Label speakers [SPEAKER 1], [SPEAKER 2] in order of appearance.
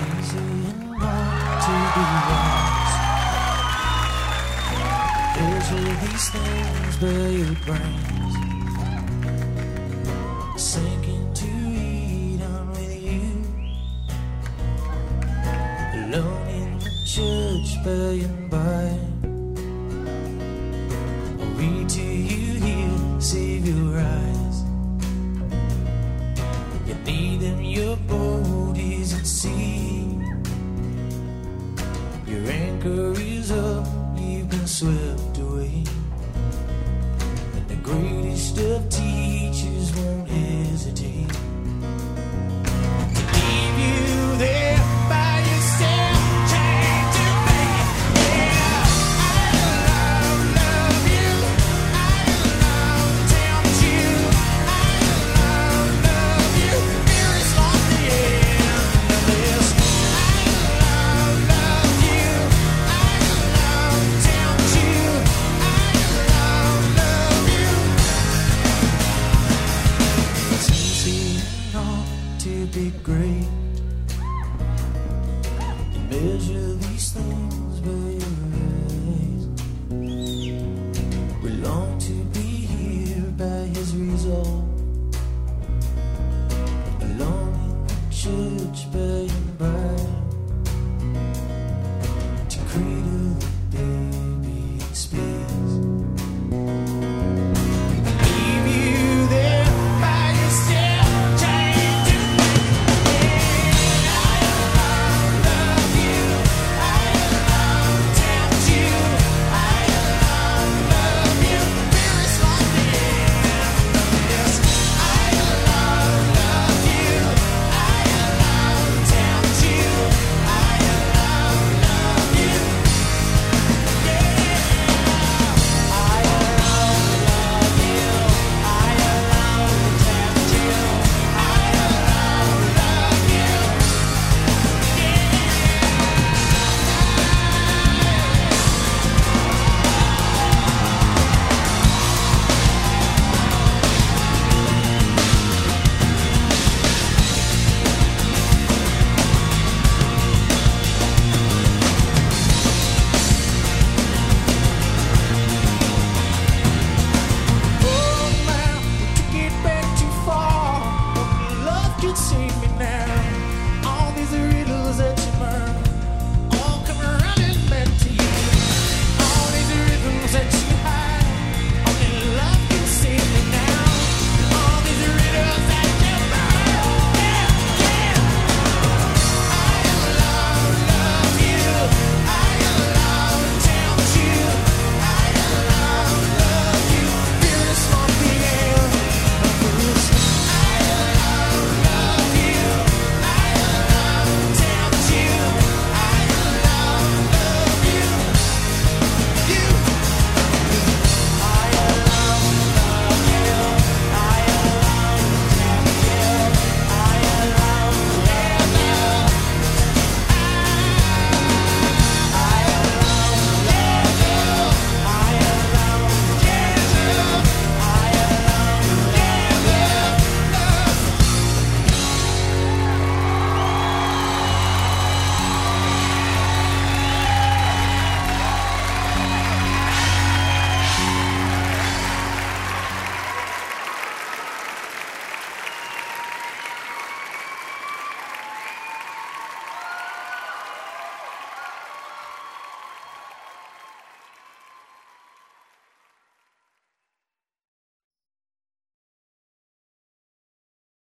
[SPEAKER 1] Easy and hard to be wise. Measure these things by your brains. Sinking to eat on with you. Alone in the church by and by. I'll read to you here, save your eyes. You need them, your boat is at sea. Your anchor is up, you've been swept away. And the greatest of teachers won't hesitate to leave you there by yourself, chained to me. Yeah, I love you. I tempt you. I love you. Fear is not the end of this. I love you. I tempt you. I love you. It's easy not to be great. To measure